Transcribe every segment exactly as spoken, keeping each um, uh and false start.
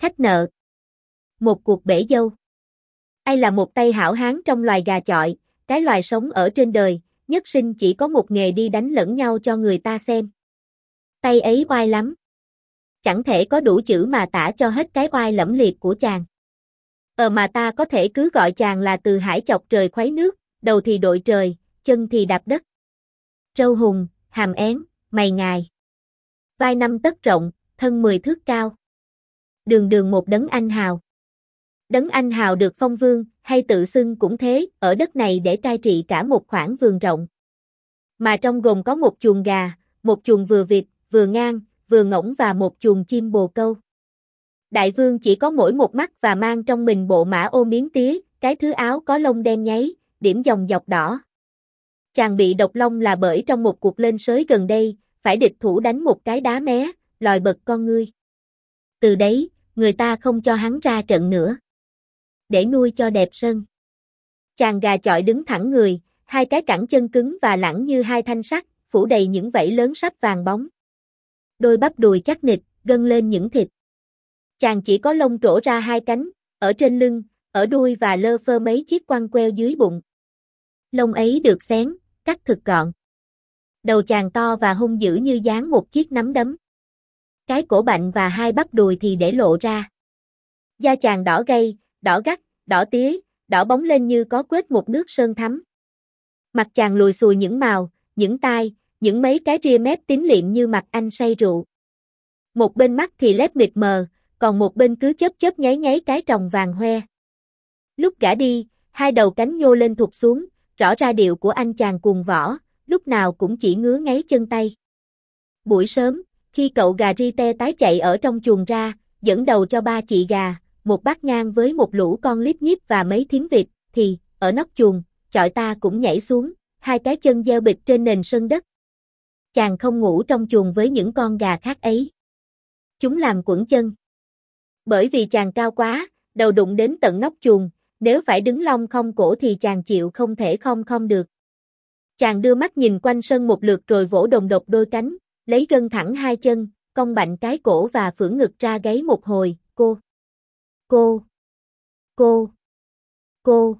Khách nợ. Một cuộc bể dâu. Ai là một tay hảo hán trong loài gà chọi, cái loài sống ở trên đời, nhất sinh chỉ có một nghề đi đánh lẫn nhau cho người ta xem. Tay ấy oai lắm. Chẳng thể có đủ chữ mà tả cho hết cái oai lẫm liệt của chàng. Ờ mà ta có thể cứ gọi chàng là Từ Hải chọc trời khuấy nước, đầu thì đội trời, chân thì đạp đất. Râu hùng, hàm én, mày ngài. Vai năm tấc rộng, thân mười thước cao. Đường đường một đấng anh hào. Đấng anh hào được phong vương, hay tự xưng cũng thế, ở đất này để cai trị cả một khoảng vườn rộng. Mà trong gồm có một chuồng gà, một chuồng vừa vịt, vừa ngang, vừa ngỗng và một chuồng chim bồ câu. Đại vương chỉ có mỗi một mắt và mang trong mình bộ mã ô miếng tía, cái thứ áo có lông đen nháy, điểm dòng dọc đỏ. Chàng bị độc long là bởi trong một cuộc lên sới gần đây, phải địch thủ đánh một cái đá mé, lòi bật con ngươi. Từ đấy, người ta không cho hắn ra trận nữa. Để nuôi cho đẹp sân. Chàng gà chọi đứng thẳng người, hai cái cẳng chân cứng và lẳng như hai thanh sắt, phủ đầy những vảy lớn sắp vàng bóng. Đôi bắp đùi chắc nịch, gân lên những thịt. Chàng chỉ có lông trổ ra hai cánh, ở trên lưng, ở đuôi và lơ phơ mấy chiếc quăn queo dưới bụng. Lông ấy được xén, cắt thực gọn. Đầu chàng to và hung dữ như dáng một chiếc nắm đấm. Cái cổ bạnh và hai bắp đùi thì để lộ ra. Da chàng đỏ gay, đỏ gắt, đỏ tía, đỏ bóng lên như có quết một nước sơn thắm. Mặt chàng lùi xùi những mào, những tai, những mấy cái ria mép tím liệm như mặt anh say rượu. Một bên mắt thì lép mịt mờ, còn một bên cứ chớp chớp nháy nháy cái tròng vàng hoe. Lúc gã đi, hai đầu cánh nhô lên thụt xuống, rõ ra điệu của anh chàng cuồng võ, lúc nào cũng chỉ ngứa ngáy chân tay. Buổi sớm, khi cậu gà ri-te tái chạy ở trong chuồng ra, dẫn đầu cho ba chị gà, một bát ngang với một lũ con líp nhíp và mấy thím vịt, thì, ở nóc chuồng, chọi ta cũng nhảy xuống, hai cái chân gieo bịch trên nền sân đất. Chàng không ngủ trong chuồng với những con gà khác ấy. Chúng làm quẫn chân. Bởi vì chàng cao quá, đầu đụng đến tận nóc chuồng, nếu phải đứng long không cổ thì chàng chịu không thể không không được. Chàng đưa mắt nhìn quanh sân một lượt rồi vỗ đồng độc đôi cánh, lấy gân thẳng hai chân, cong bạnh cái cổ và phưỡng ngực ra gáy một hồi, cô, cô, cô, cô,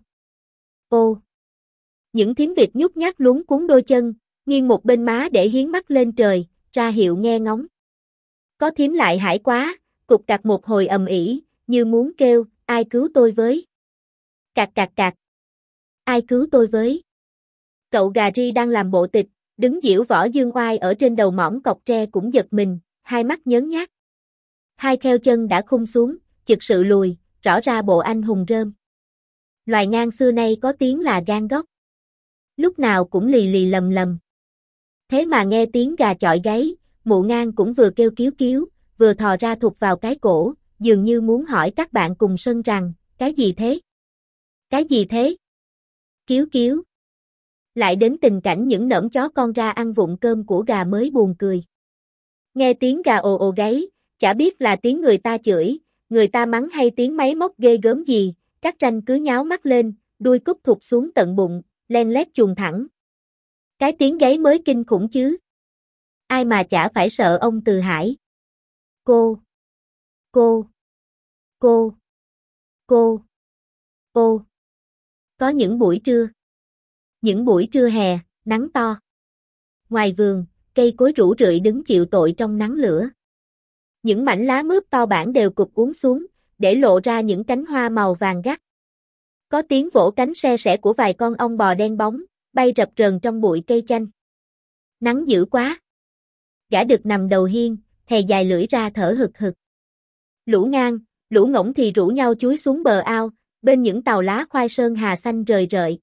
ô. Những thím vịt nhút nhát luống cuốn đôi chân, nghiêng một bên má để hiến mắt lên trời, ra hiệu nghe ngóng. Có thím lại hãi quá, cục cặc một hồi ầm ĩ, như muốn kêu, ai cứu tôi với. Cạc cạc cạc. Ai cứu tôi với. Cậu gà ri đang làm bộ tịch, đứng giễu võ dương oai ở trên đầu mỏm cọc tre cũng giật mình, hai mắt nhớn nhác. Hai kheo chân đã khung xuống, chực sự lùi, rõ ra bộ anh hùng rơm. Loài ngang xưa nay có tiếng là gan góc. Lúc nào cũng lì lì lầm lầm. Thế mà nghe tiếng gà chọi gáy, mụ ngang cũng vừa kêu cứu cứu, vừa thò ra thụt vào cái cổ, dường như muốn hỏi các bạn cùng sân rằng, cái gì thế? Cái gì thế? Cứu cứu. Lại đến tình cảnh những nỡm chó con ra ăn vụng cơm của gà mới buồn cười. Nghe tiếng gà ồ ồ gáy, chả biết là tiếng người ta chửi, người ta mắng hay tiếng máy móc ghê gớm gì, các ranh cứ nháo mắt lên, đuôi cúp thụt xuống tận bụng, len lét chuồng thẳng. Cái tiếng gáy mới kinh khủng chứ. Ai mà chả phải sợ ông Từ Hải. Cô, cô, cô, cô, cô. Có những buổi trưa. Những buổi trưa hè, nắng to. Ngoài vườn, cây cối rũ rượi đứng chịu tội trong nắng lửa. Những mảnh lá mướp to bản đều cụp uốn xuống, để lộ ra những cánh hoa màu vàng gắt. Có tiếng vỗ cánh se sẻ của vài con ong bò đen bóng, bay rập rờn trong bụi cây chanh. Nắng dữ quá. Gã đực nằm đầu hiên, thè dài lưỡi ra thở hực hực. Lũ ngang, lũ ngỗng thì rủ nhau chúi xuống bờ ao, bên những tàu lá khoai sơn hà xanh rời rợi.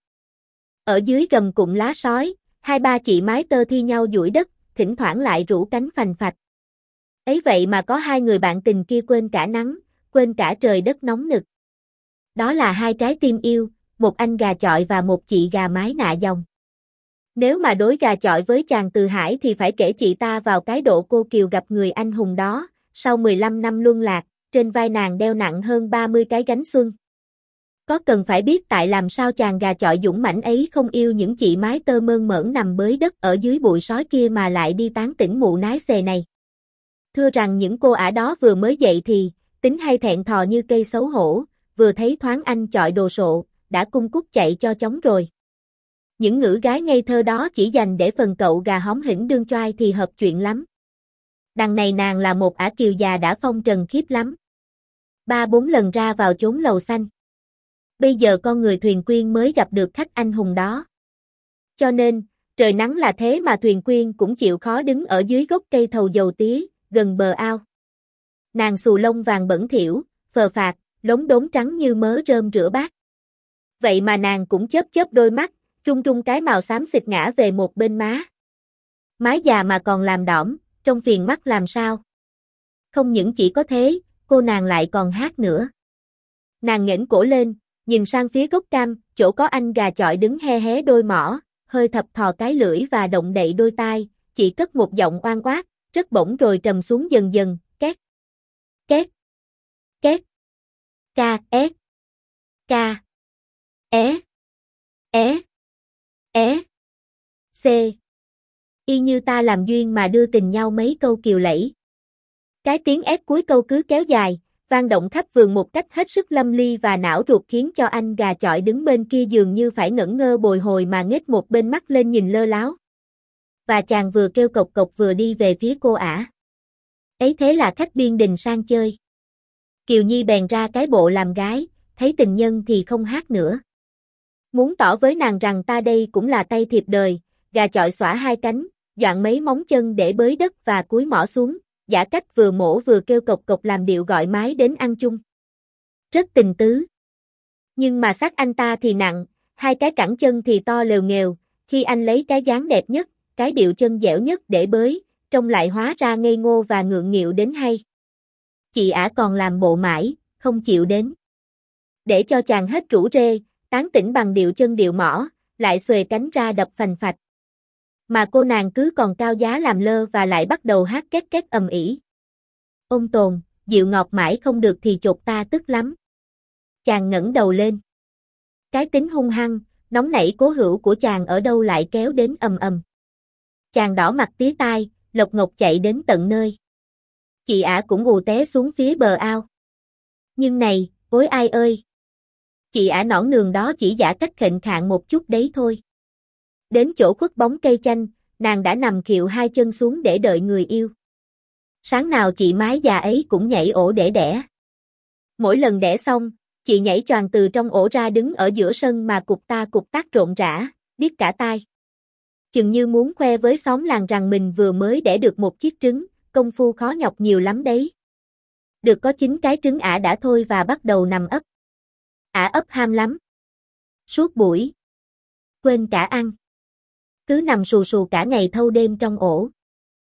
Ở dưới gầm cụm lá sói, hai ba chị mái tơ thi nhau duỗi đất, thỉnh thoảng lại rủ cánh phành phạch. Ấy vậy mà có hai người bạn tình kia quên cả nắng, quên cả trời đất nóng nực. Đó là hai trái tim yêu, một anh gà chọi và một chị gà mái nạ dòng. Nếu mà đối gà chọi với chàng Từ Hải thì phải kể chị ta vào cái độ cô kiều gặp người anh hùng đó, sau mười lăm năm luân lạc, trên vai nàng đeo nặng hơn ba mươi cái gánh xuân. Có cần phải biết tại làm sao chàng gà chọi dũng mãnh ấy không yêu những chị mái tơ mơn mởn nằm bới đất ở dưới bụi sói kia mà lại đi tán tỉnh mụ nái xề này. Thưa rằng những cô ả đó vừa mới dậy thì, tính hay thẹn thò như cây xấu hổ, vừa thấy thoáng anh chọi đồ sộ, đã cung cúc chạy cho chóng rồi. Những ngữ gái ngây thơ đó chỉ dành để phần cậu gà hóm hỉnh đương choai thì hợp chuyện lắm. Đằng này nàng là một ả kiều già đã phong trần khiếp lắm. Ba bốn lần ra vào chốn lầu xanh. Bây giờ con người thuyền quyên mới gặp được khách anh hùng đó. Cho nên, trời nắng là thế mà thuyền quyên cũng chịu khó đứng ở dưới gốc cây thầu dầu tía, gần bờ ao. Nàng xù lông vàng bẩn thỉu, phờ phạc, lốm đốm trắng như mớ rơm rửa bát. Vậy mà nàng cũng chớp chớp đôi mắt, trung trung cái màu xám xịt ngã về một bên má. Mái già mà còn làm đỏm, trông phiền mắt làm sao. Không những chỉ có thế, cô nàng lại còn hát nữa. Nàng nghển cổ lên, nhìn sang phía gốc cam, chỗ có anh gà chọi đứng he hé đôi mỏ, hơi thập thò cái lưỡi và động đậy đôi tai, chỉ cất một giọng oan oát, rất bổng rồi trầm xuống dần dần, két, két, két, ca, ét, ca, é, é, é, c. Y như ta làm duyên mà đưa tình nhau mấy câu kiều lẫy. Cái tiếng ép cuối câu cứ kéo dài, vang động khắp vườn một cách hết sức lâm ly và não ruột khiến cho anh gà chọi đứng bên kia dường như phải ngẩn ngơ bồi hồi mà nghếch một bên mắt lên nhìn lơ láo. Và chàng vừa kêu cộc cộc vừa đi về phía cô ả. Ấy thế là khách biên đình sang chơi. Kiều Nhi bèn ra cái bộ làm gái, thấy tình nhân thì không hát nữa. Muốn tỏ với nàng rằng ta đây cũng là tay thiệp đời, gà chọi xõa hai cánh, doạn mấy móng chân để bới đất và cúi mỏ xuống, giả cách vừa mổ vừa kêu cộc cộc làm điệu gọi mái đến ăn chung. Rất tình tứ. Nhưng mà xác anh ta thì nặng, hai cái cẳng chân thì to lều nghèo, khi anh lấy cái dáng đẹp nhất, cái điệu chân dẻo nhất để bới, trông lại hóa ra ngây ngô và ngượng nghịu đến hay. Chị ả còn làm bộ mãi, không chịu đến. Để cho chàng hết rủ rê, tán tỉnh bằng điệu chân điệu mỏ, lại xuề cánh ra đập phành phạch. Mà cô nàng cứ còn cao giá làm lơ và lại bắt đầu hát két két ầm ĩ. Ôn tồn, dịu ngọt mãi không được thì chột ta tức lắm. Chàng ngẩng đầu lên. Cái tính hung hăng, nóng nảy cố hữu của chàng ở đâu lại kéo đến ầm ầm. Chàng đỏ mặt tía tai, lộc ngọc chạy đến tận nơi. Chị ả cũng ù té xuống phía bờ ao. Nhưng này, ối ai ơi! Chị ả nõn nường đó chỉ giả cách khệnh khạng một chút đấy thôi. Đến chỗ khuất bóng cây chanh, nàng đã nằm kiệu hai chân xuống để đợi người yêu. Sáng nào chị mái già ấy cũng nhảy ổ để đẻ. Mỗi lần đẻ xong, chị nhảy choàng từ trong ổ ra đứng ở giữa sân mà cục ta cục tác rộn rã, điếc cả tai. Chừng như muốn khoe với xóm làng rằng mình vừa mới đẻ được một chiếc trứng, công phu khó nhọc nhiều lắm đấy. Được có chín cái trứng ả đã thôi và bắt đầu nằm ấp. Ả ấp ham lắm. Suốt buổi. Quên cả ăn. Cứ nằm xù xù cả ngày thâu đêm trong ổ.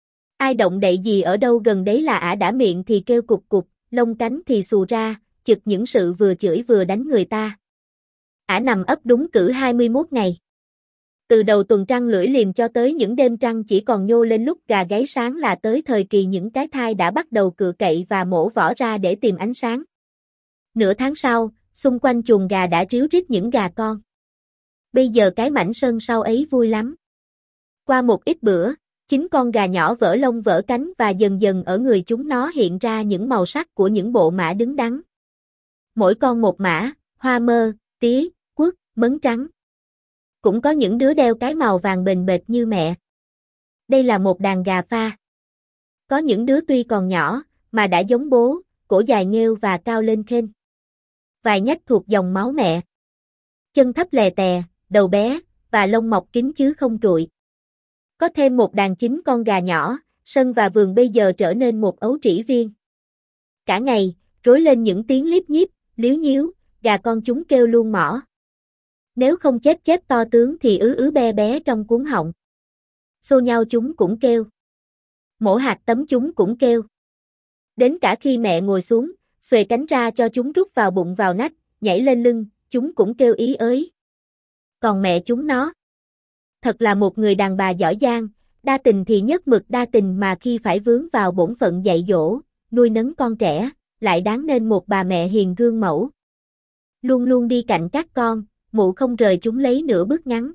Ai động đậy gì ở đâu gần đấy là ả đã miệng thì kêu cục cục, lông cánh thì xù ra, chực những sự vừa chửi vừa đánh người ta. Ả nằm ấp đúng cử hai mươi mốt ngày. Từ đầu tuần trăng lưỡi liềm cho tới những đêm trăng chỉ còn nhô lên lúc gà gáy sáng là tới thời kỳ những cái thai đã bắt đầu cựa cậy và mổ vỏ ra để tìm ánh sáng. Nửa tháng sau, xung quanh chuồng gà đã ríu rít những gà con. Bây giờ cái mảnh sân sau ấy vui lắm. Qua một ít bữa, chính con gà nhỏ vỡ lông vỡ cánh và dần dần ở người chúng nó hiện ra những màu sắc của những bộ mã đứng đắn. Mỗi con một mã, hoa mơ, tía, quất, mấn trắng. Cũng có những đứa đeo cái màu vàng bềnh bệt như mẹ. Đây là một đàn gà pha. Có những đứa tuy còn nhỏ, mà đã giống bố, cổ dài nghêu và cao lên khênh. Vài nhách thuộc dòng máu mẹ. Chân thấp lè tè, đầu bé, và lông mọc kín chứ không trụi. Có thêm một đàn chín con gà nhỏ, sân và vườn bây giờ trở nên một ấu trĩ viên. Cả ngày, rối lên những tiếng líp nhíp, líu nhíu, gà con chúng kêu luôn mỏ. Nếu không chép chép to tướng thì ứ ứ be bé trong cuống họng. Xô nhau chúng cũng kêu. Mổ hạt tấm chúng cũng kêu. Đến cả khi mẹ ngồi xuống, xuề cánh ra cho chúng rút vào bụng vào nách, nhảy lên lưng, chúng cũng kêu ý ới. Còn mẹ chúng nó, thật là một người đàn bà giỏi giang, đa tình thì nhất mực đa tình mà khi phải vướng vào bổn phận dạy dỗ, nuôi nấng con trẻ, lại đáng nên một bà mẹ hiền gương mẫu. Luôn luôn đi cạnh các con, mụ không rời chúng lấy nửa bước ngắn.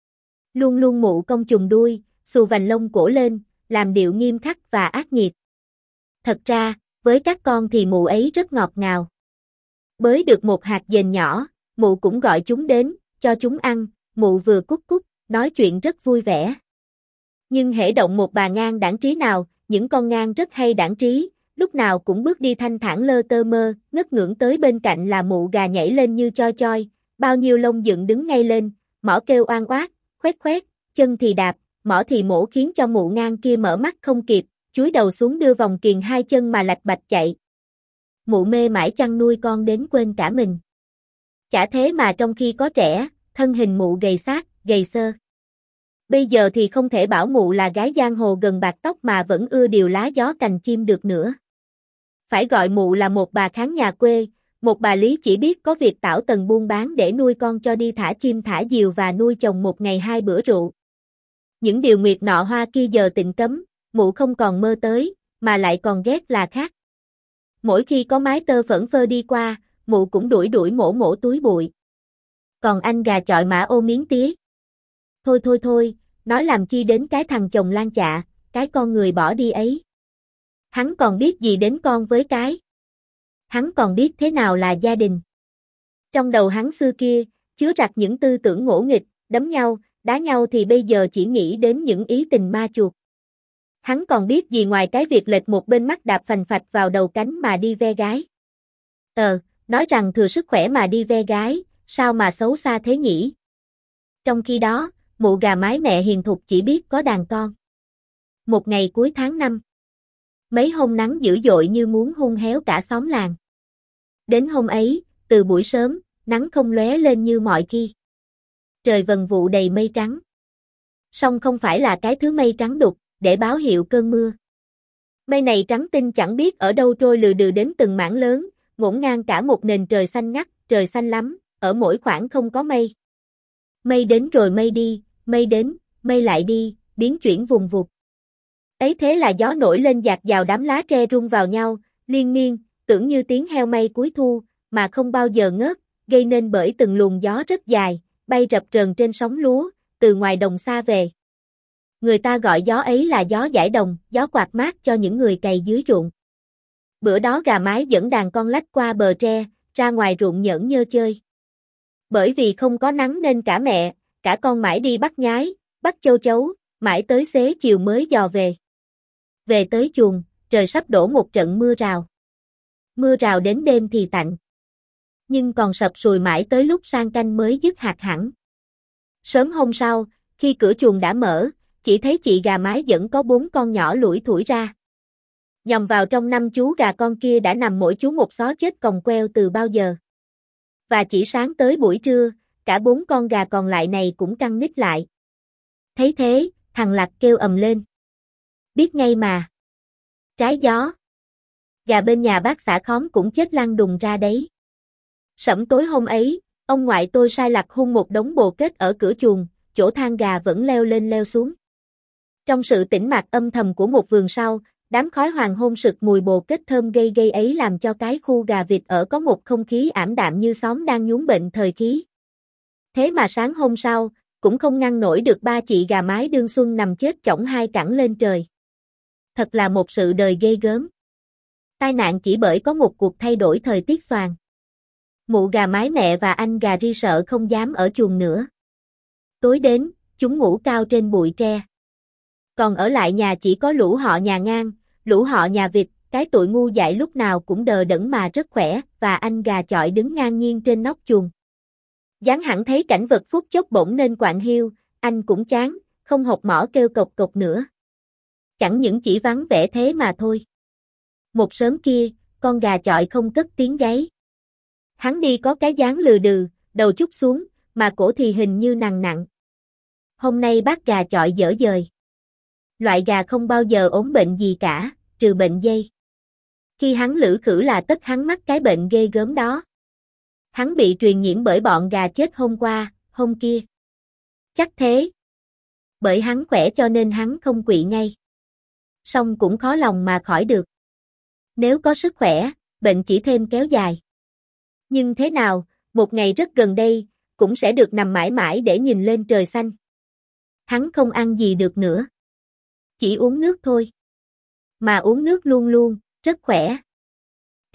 Luôn luôn mụ cong chùm đuôi, xù vành lông cổ lên, làm điệu nghiêm khắc và ác nghiệt. Thật ra, với các con thì mụ ấy rất ngọt ngào. Bới được một hạt dền nhỏ, mụ cũng gọi chúng đến, cho chúng ăn, mụ vừa cút cút, nói chuyện rất vui vẻ. Nhưng hễ động một bà ngang đảng trí nào, những con ngang rất hay đảng trí, lúc nào cũng bước đi thanh thản lơ tơ mơ, ngất ngưỡng tới bên cạnh là mụ gà nhảy lên như choi choi, bao nhiêu lông dựng đứng ngay lên, mỏ kêu oan oát, khoét khoét, chân thì đạp, mỏ thì mổ khiến cho mụ ngang kia mở mắt không kịp, chúi đầu xuống đưa vòng kiềng hai chân mà lạch bạch chạy. Mụ mê mải chăn nuôi con đến quên cả mình. Chả thế mà trong khi có trẻ, thân hình mụ gầy xác, gầy xơ. Bây giờ thì không thể bảo mụ là gái giang hồ gần bạc tóc mà vẫn ưa điều lá gió cành chim được nữa. Phải gọi mụ là một bà kháng nhà quê, một bà lý chỉ biết có việc tảo tần buôn bán để nuôi con cho đi thả chim thả diều và nuôi chồng một ngày hai bữa rượu. Những điều nguyệt nọ hoa kia giờ tịnh cấm, mụ không còn mơ tới, mà lại còn ghét là khác. Mỗi khi có mái tơ phẫn phơ đi qua, mụ cũng đuổi đuổi mổ mổ túi bụi. Còn anh gà chọi mã ô miếng tía. Thôi thôi thôi, nói làm chi đến cái thằng chồng lan chạ, cái con người bỏ đi ấy. Hắn còn biết gì đến con với cái. Hắn còn biết thế nào là gia đình. Trong đầu hắn xưa kia, chứa rặt những tư tưởng ngỗ nghịch, đấm nhau, đá nhau thì bây giờ chỉ nghĩ đến những ý tình ma chuột. Hắn còn biết gì ngoài cái việc lệch một bên mắt đạp phành phạch vào đầu cánh mà đi ve gái. Ờ, nói rằng thừa sức khỏe mà đi ve gái, sao mà xấu xa thế nhỉ? Trong khi đó, mụ gà mái mẹ hiền thục chỉ biết có đàn con. Một ngày cuối tháng năm, mấy hôm nắng dữ dội như muốn hung héo cả xóm làng. Đến hôm ấy, từ buổi sớm, nắng không lóe lên như mọi khi. Trời vần vụ đầy mây trắng. Song không phải là cái thứ mây trắng đục, để báo hiệu cơn mưa. Mây này trắng tinh chẳng biết ở đâu trôi lừ đừ đến từng mảng lớn, ngổn ngang cả một nền trời xanh ngắt, trời xanh lắm, ở mỗi khoảng không có mây. Mây đến rồi mây đi, mây đến, mây lại đi, biến chuyển vùng vụt. Ấy thế là gió nổi lên dạt vào đám lá tre rung vào nhau, liên miên, tưởng như tiếng heo may cuối thu, mà không bao giờ ngớt, gây nên bởi từng luồng gió rất dài, bay rập rờn trên sóng lúa, từ ngoài đồng xa về. Người ta gọi gió ấy là gió giải đồng, gió quạt mát cho những người cày dưới ruộng. Bữa đó gà mái dẫn đàn con lách qua bờ tre, ra ngoài ruộng nhởn nhơ chơi. Bởi vì không có nắng nên cả mẹ, cả con mãi đi bắt nhái, bắt châu chấu, mãi tới xế chiều mới dò về. Về tới chuồng, trời sắp đổ một trận mưa rào. Mưa rào đến đêm thì tạnh. Nhưng còn sập sùi mãi tới lúc sang canh mới dứt hạt hẳn. Sớm hôm sau, khi cửa chuồng đã mở, chỉ thấy chị gà mái vẫn có bốn con nhỏ lủi thủi ra. Nhằm vào trong năm chú gà con kia đã nằm mỗi chú một xó chết còng queo từ bao giờ. Và chỉ sáng tới buổi trưa, cả bốn con gà còn lại này cũng căng nít lại. Thấy thế, thằng Lặt kêu ầm lên. Biết ngay mà. Trái gió. Gà bên nhà bác xã khóm cũng chết lăn đùng ra đấy. Sẫm tối hôm ấy, ông ngoại tôi sai Lặt hung một đống bồ kết ở cửa chuồng, chỗ than gà vẫn leo lên leo xuống. Trong sự tĩnh mạc âm thầm của một vườn sau, đám khói hoàng hôn sực mùi bồ kết thơm gây gây ấy làm cho cái khu gà vịt ở có một không khí ảm đạm như xóm đang nhúng bệnh thời khí. Thế mà sáng hôm sau, cũng không ngăn nổi được ba chị gà mái đương xuân nằm chết chõng hai cẳng lên trời. Thật là một sự đời ghê gớm. Tai nạn chỉ bởi có một cuộc thay đổi thời tiết xoàng. Mụ gà mái mẹ và anh gà ri sợ không dám ở chuồng nữa. Tối đến, chúng ngủ cao trên bụi tre. Còn ở lại nhà chỉ có lũ họ nhà ngang, lũ họ nhà vịt, cái tụi ngu dại lúc nào cũng đờ đẫn mà rất khỏe, và anh gà chọi đứng ngang nhiên trên nóc chuồng. Dáng hẳn thấy cảnh vật phút chốc bỗng nên quạng hiu, anh cũng chán, không học mỏ kêu cộc cộc nữa. Chẳng những chỉ vắng vẻ thế mà thôi. Một sớm kia, con gà chọi không cất tiếng gáy. Hắn đi có cái dáng lừ đừ, đầu trút xuống, mà cổ thì hình như nặng nặng. Hôm nay bác gà chọi dở dời. Loại gà không bao giờ ốm bệnh gì cả, trừ bệnh dây. Khi hắn lử khử là tất hắn mắc cái bệnh ghê gớm đó. Hắn bị truyền nhiễm bởi bọn gà chết hôm qua, hôm kia. Chắc thế. Bởi hắn khỏe cho nên hắn không quỵ ngay. Song cũng khó lòng mà khỏi được. Nếu có sức khỏe, bệnh chỉ thêm kéo dài. Nhưng thế nào, một ngày rất gần đây, cũng sẽ được nằm mãi mãi để nhìn lên trời xanh. Hắn không ăn gì được nữa. Chỉ uống nước thôi. Mà uống nước luôn luôn, rất khỏe.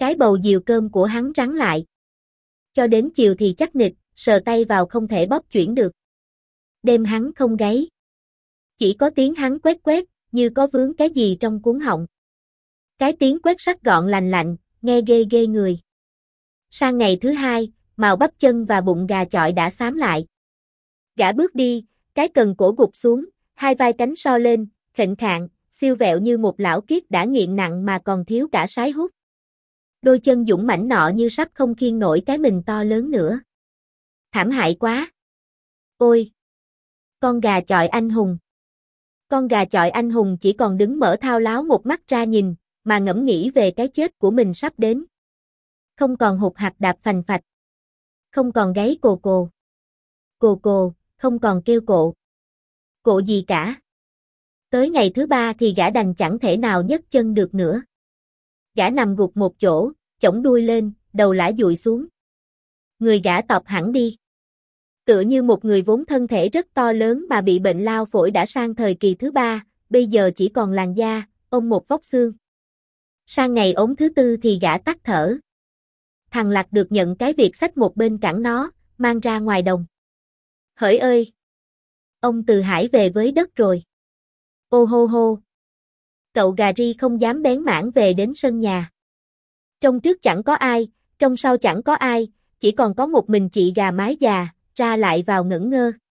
Cái bầu diều cơm của hắn rắn lại. Cho đến chiều thì chắc nịch, sờ tay vào không thể bóp chuyển được. Đêm hắn không gáy. Chỉ có tiếng hắn quét quét, như có vướng cái gì trong cuống họng. Cái tiếng quét sắc gọn lành lạnh, nghe ghê ghê người. Sang ngày thứ hai, màu bắp chân và bụng gà chọi đã xám lại. Gã bước đi, cái cần cổ gục xuống, hai vai cánh so lên, khệnh khạng, siêu vẹo như một lão kiết đã nghiện nặng mà còn thiếu cả sái hút. Đôi chân dũng mãnh nọ như sắp không khiêng nổi cái mình to lớn nữa. Thảm hại quá. Ôi! Con gà chọi anh hùng. Con gà chọi anh hùng chỉ còn đứng mở thao láo một mắt ra nhìn, mà ngẫm nghĩ về cái chết của mình sắp đến. Không còn hụt hạt đạp phành phạch. Không còn gáy cồ cồ. Cồ cồ, không còn kêu cộ. Cộ gì cả. Tới ngày thứ ba thì gã đành chẳng thể nào nhấc chân được nữa. Gã nằm gục một chỗ, chổng đuôi lên, đầu lả dụi xuống. Người gã tọp hẳn đi. Tựa như một người vốn thân thể rất to lớn mà bị bệnh lao phổi đã sang thời kỳ thứ ba, bây giờ chỉ còn làn da, ôm một vóc xương. Sang ngày ốm thứ tư thì gã tắt thở. Thằng Lạc được nhận cái việc xách một bên cẳng nó, mang ra ngoài đồng. Hỡi ơi! Ông Từ Hải về với đất rồi. Ô hô hô! Cậu gà ri không dám bén mảng về đến sân nhà. Trong trước chẳng có ai, trong sau chẳng có ai, chỉ còn có một mình chị gà mái già, ra lại vào ngẩn ngơ.